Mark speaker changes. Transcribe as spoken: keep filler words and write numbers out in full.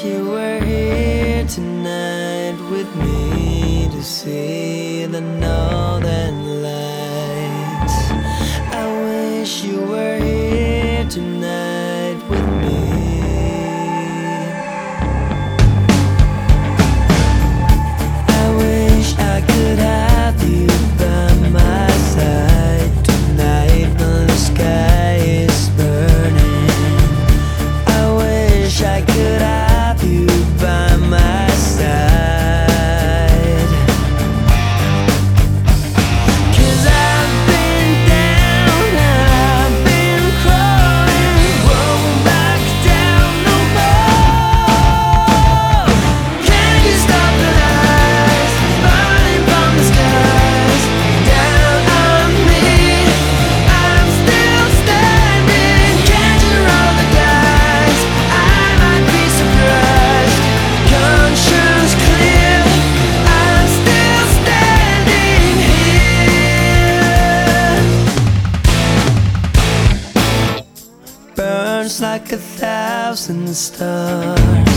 Speaker 1: you were here tonight with me to see the northern lights. I wish you were here tonight with me. I wish I could have you by my side tonight when the sky is burning. I wish I could have you by my side. 'Cause I've been down, I've been crawling, won't back down no more. Can you stop the lights falling from the skies down on me? I'm still standing. Can't you roll the dice? I might be surprised. Conscience clear, I'm still standing here. Burns like a thousand stars.